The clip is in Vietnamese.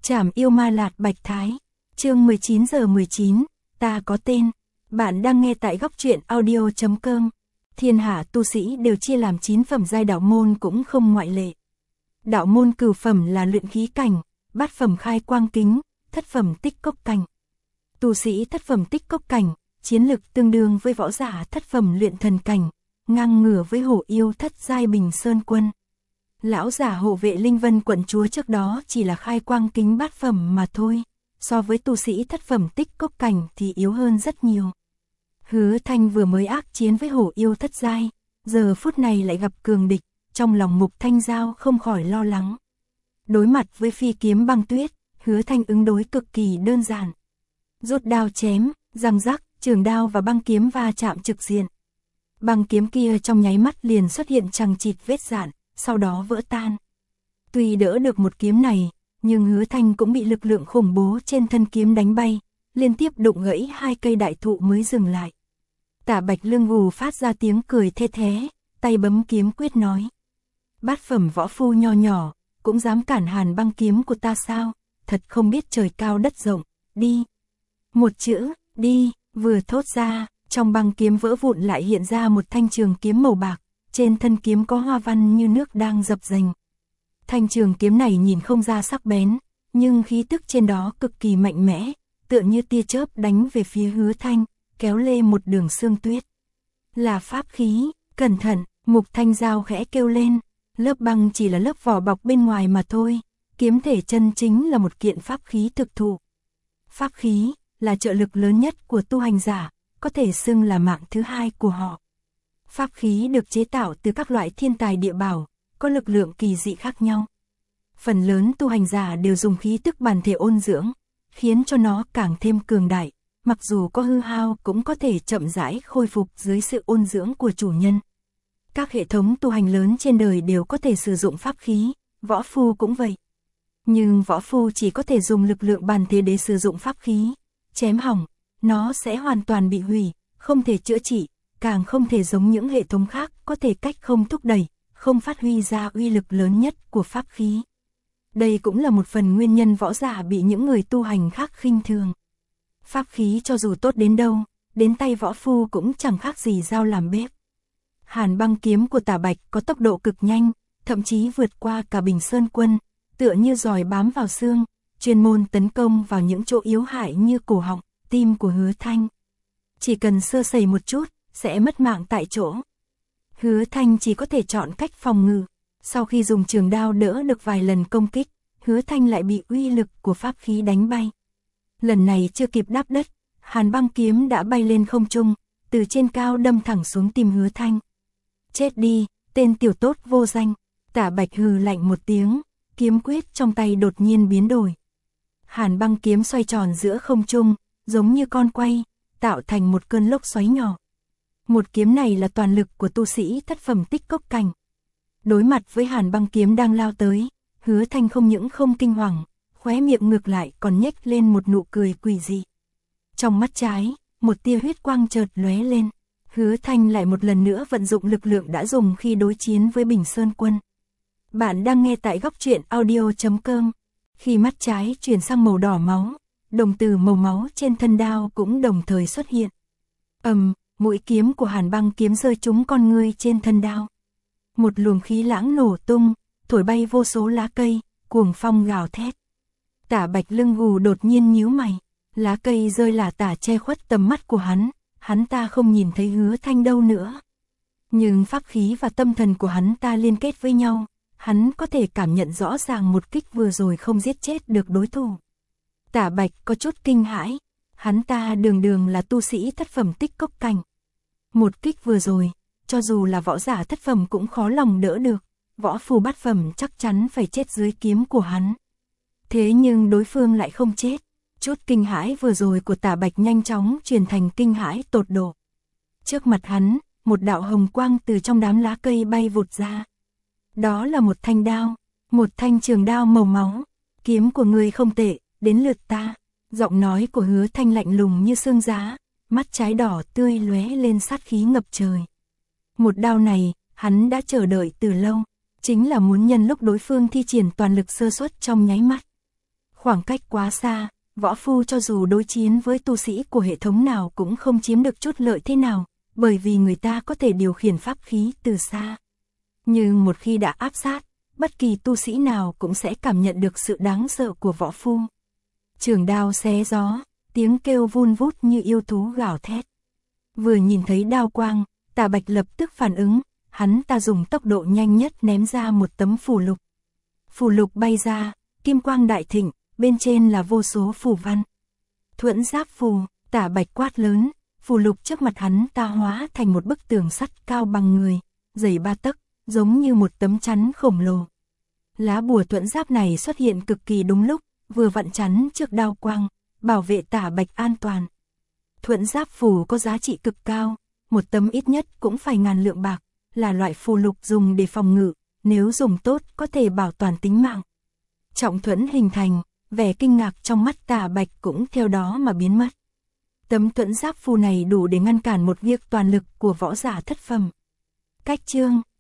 Trảm yêu ma lạt bạch thái. Chương 19:19, ta có tên. Bạn đang nghe tại góc truyện audio.com. Thiên hạ tu sĩ đều chia làm 9 phẩm giai, đạo môn cũng không ngoại lệ. Đạo môn cửu phẩm là luyện khí cảnh, bát phẩm khai quang kính, thất phẩm tích cốc cảnh. Tu sĩ thất phẩm tích cốc cảnh, chiến lực tương đương với võ giả thất phẩm luyện thần cảnh, ngang ngửa với hổ yêu thất giai Bình Sơn Quân. Lão giả hộ vệ Linh Vân quận chúa trước đó chỉ là khai quang kính bát phẩm mà thôi, so với tu sĩ thất phẩm tích cốc cảnh thì yếu hơn rất nhiều. Hứa Thanh vừa mới ác chiến với hổ yêu thất giai, giờ phút này lại gặp cường địch, trong lòng Mục Thanh Giao không khỏi lo lắng. Đối mặt với phi kiếm băng tuyết, Hứa Thanh ứng đối cực kỳ đơn giản. Rút đao chém, răng rắc, trường đao và băng kiếm va chạm trực diện. Băng kiếm kia trong nháy mắt liền xuất hiện chằng chịt vết rạn, sau đó vỡ tan. Tuy đỡ được một kiếm này, nhưng Hứa Thanh cũng bị lực lượng khủng bố trên thân kiếm đánh bay, liên tiếp đụng gãy 2 cây đại thụ mới dừng lại. Tả Bạch Lương gù phát ra tiếng cười thê thé, tay bấm kiếm quyết nói: bát phẩm võ phu nho nhỏ, cũng dám cản Hàn băng kiếm của ta sao, thật không biết trời cao đất rộng, đi. Một chữ, đi, vừa thốt ra, trong băng kiếm vỡ vụn lại hiện ra một thanh trường kiếm màu bạc, trên thân kiếm có hoa văn như nước đang dập dềnh. Thanh trường kiếm này nhìn không ra sắc bén, nhưng khí tức trên đó cực kỳ mạnh mẽ, tựa như tia chớp đánh về phía Hứa Thanh, kéo lê một đường sương tuyết. Là pháp khí, cẩn thận, Mục Thanh Giao khẽ kêu lên, lớp băng chỉ là lớp vỏ bọc bên ngoài mà thôi, kiếm thể chân chính là một kiện pháp khí thực thụ. Pháp khí là trợ lực lớn nhất của tu hành giả, có thể xưng là mạng thứ hai của họ. Pháp khí được chế tạo từ các loại thiên tài địa bảo, có lực lượng kỳ dị khác nhau. Phần lớn tu hành giả đều dùng khí tức bản thể ôn dưỡng, khiến cho nó càng thêm cường đại, mặc dù có hư hao cũng có thể chậm rãi khôi phục dưới sự ôn dưỡng của chủ nhân. Các hệ thống tu hành lớn trên đời đều có thể sử dụng pháp khí, võ phu cũng vậy. Nhưng võ phu chỉ có thể dùng lực lượng bản thể để sử dụng pháp khí, chém hỏng, nó sẽ hoàn toàn bị hủy, không thể chữa trị, càng không thể giống những hệ thống khác có thể cách không thúc đẩy, không phát huy ra uy lực lớn nhất của pháp khí. Đây cũng là một phần nguyên nhân võ giả bị những người tu hành khác khinh thường. Pháp khí cho dù tốt đến đâu, đến tay võ phu cũng chẳng khác gì dao làm bếp. Hàn băng kiếm của Tả Bạch có tốc độ cực nhanh, thậm chí vượt qua cả Bình Sơn Quân, tựa như giòi bám vào xương, chuyên môn tấn công vào những chỗ yếu hại như cổ họng, tim của Hứa Thanh. Chỉ cần sơ sẩy một chút, sẽ mất mạng tại chỗ. Hứa Thanh chỉ có thể chọn cách phòng ngự. Sau khi dùng trường đao đỡ được vài lần công kích, Hứa Thanh lại bị uy lực của pháp khí đánh bay. Lần này chưa kịp đáp đất, Hàn băng kiếm đã bay lên không trung, từ trên cao đâm thẳng xuống tim Hứa Thanh. Chết đi, tên tiểu tốt vô danh. Tả Bạch hừ lạnh một tiếng, kiếm quyết trong tay đột nhiên biến đổi. Hàn băng kiếm xoay tròn giữa không trung, giống như con quay, tạo thành một cơn lốc xoáy nhỏ. Một kiếm này là toàn lực của tu sĩ thất phẩm tích cốc cảnh. Đối mặt với Hàn băng kiếm đang lao tới, Hứa Thanh không những không kinh hoàng, khóe miệng ngược lại còn nhếch lên một nụ cười quỷ dị. Trong mắt trái, một tia huyết quang chợt lóe lên. Hứa Thanh lại một lần nữa vận dụng lực lượng đã dùng khi đối chiến với Bình Sơn Quân. Bạn đang nghe tại góc truyện audio.com. Khi mắt trái chuyển sang màu đỏ máu, đồng tử màu máu trên thân đao cũng đồng thời xuất hiện. Mũi kiếm của Hàn băng kiếm rơi trúng con ngươi trên thân đao. Một luồng khí lãng nổ tung, thổi bay vô số lá cây, cuồng phong gào thét. Tả Bạch Lương gù đột nhiên nhíu mày, lá cây rơi lả tả che khuất tầm mắt của hắn ta không nhìn thấy Hứa Thanh đâu nữa. Nhưng pháp khí và tâm thần của hắn ta liên kết với nhau, hắn có thể cảm nhận rõ ràng một kích vừa rồi không giết chết được đối thủ. Tả Bạch có chút kinh hãi, hắn ta đường là tu sĩ thất phẩm tích cốc cảnh. Một kích vừa rồi, cho dù là võ giả thất phẩm cũng khó lòng đỡ được, võ phù bát phẩm chắc chắn phải chết dưới kiếm của hắn. Thế nhưng đối phương lại không chết, chút kinh hãi vừa rồi của Tả Bạch nhanh chóng chuyển thành kinh hãi tột độ. Trước mặt hắn, một đạo hồng quang từ trong đám lá cây bay vụt ra. Đó là một thanh đao, một thanh trường đao màu máu. Kiếm của ngươi không tệ, đến lượt ta. Giọng nói của Hứa Thanh lạnh lùng như xương giá, mắt trái đỏ tươi lóe lên sát khí ngập trời. Một đao này, hắn đã chờ đợi từ lâu, chính là muốn nhân lúc đối phương thi triển toàn lực sơ suất trong nháy mắt. Khoảng cách quá xa, võ phu cho dù đối chiến với tu sĩ của hệ thống nào cũng không chiếm được chút lợi thế nào, bởi vì người ta có thể điều khiển pháp khí từ xa. Nhưng một khi đã áp sát, bất kỳ tu sĩ nào cũng sẽ cảm nhận được sự đáng sợ của võ phu. Trường đao xé gió, tiếng kêu vun vút như yêu thú gào thét. Vừa nhìn thấy đao quang, Tả Bạch lập tức phản ứng, hắn ta dùng tốc độ nhanh nhất ném ra một tấm phù lục. Phù lục bay ra, kim quang đại thịnh, bên trên là vô số phù văn. Thuẫn giáp phù, Tả Bạch quát lớn, phù lục trước mặt hắn ta hóa thành một bức tường sắt cao bằng người, dày 3 tấc, giống như một tấm chắn khổng lồ. Lá bùa thuẫn giáp này xuất hiện cực kỳ đúng lúc, vừa vặn chắn trước đao quang, bảo vệ Tả Bạch an toàn. Thuẫn giáp phù có giá trị cực cao, một tấm ít nhất cũng phải ngàn lượng bạc, là loại phù lục dùng để phòng ngự, nếu dùng tốt có thể bảo toàn tính mạng. Trọng thuẫn hình thành, vẻ kinh ngạc trong mắt Tả Bạch cũng theo đó mà biến mất. Tấm thuẫn giáp phù này đủ để ngăn cản một việc toàn lực của võ giả thất phẩm. Cách chương